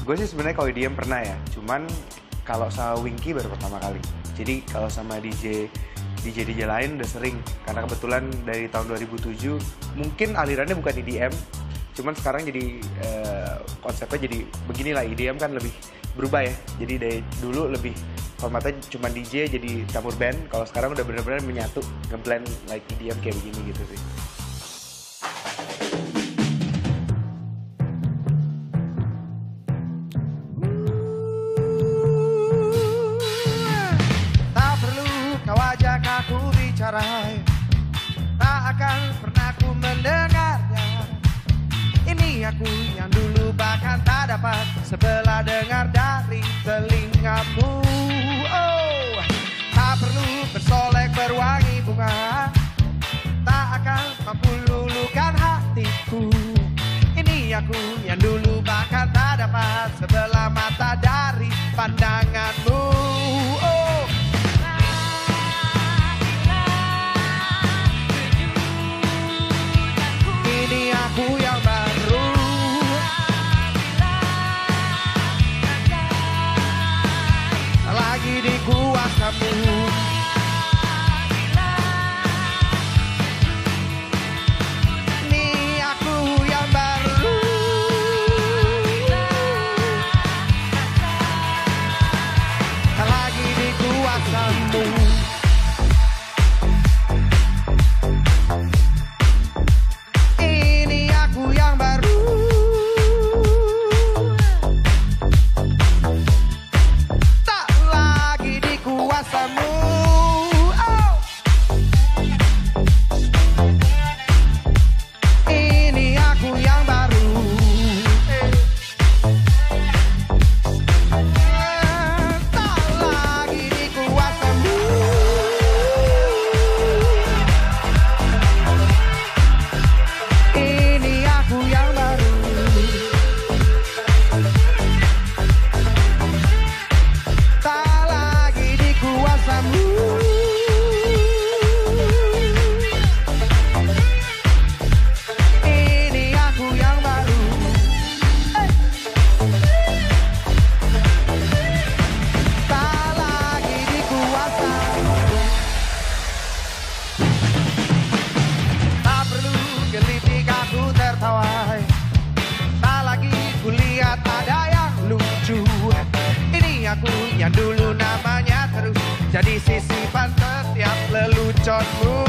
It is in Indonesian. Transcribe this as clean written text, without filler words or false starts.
Gue sih sebenarnya kalau EDM pernah ya, cuman kalau sama Winky baru pertama kali. Jadi kalau sama DJ lain udah sering, karena kebetulan dari tahun 2007 mungkin alirannya bukan EDM, cuman sekarang jadi konsepnya jadi beginilah. EDM kan lebih berubah ya, jadi dari dulu lebih formatnya cuma DJ jadi campur band, kalau sekarang udah benar-benar menyatu, ngeblend like EDM kayak begini gitu sih. Tak perlu kau ajak aku bicara, tak akan pernah ku mendengarnya. Ini aku yang dulu bahkan tak dapat sebelah dengar dari telingamu. Oh, tak perlu bersolek berwangi bunga, tak akan mampu luluhkan hatiku. Ini aku yang dulu bahkan tak dapat sebelah mata dari pandanganmu. Oh, ini aku yang baru. Lagi di kuasamu. Ini aku yang baru. Lagi di kuasamu. Ini aku yang baru. Tak lagi di kuasamu. Oh. Ini aku yang baru. Tak lagi di kuasamu. Ini aku yang baru. Tak lagi di kuasamu. Ini aku yang baru. Tak lagi di kuasamu. Tak perlu gelitik aku tertawa, tak lagi kulihat ada yang lucu. Ini aku yang dulu namanya terus jadi sisipan setiap leluconmu.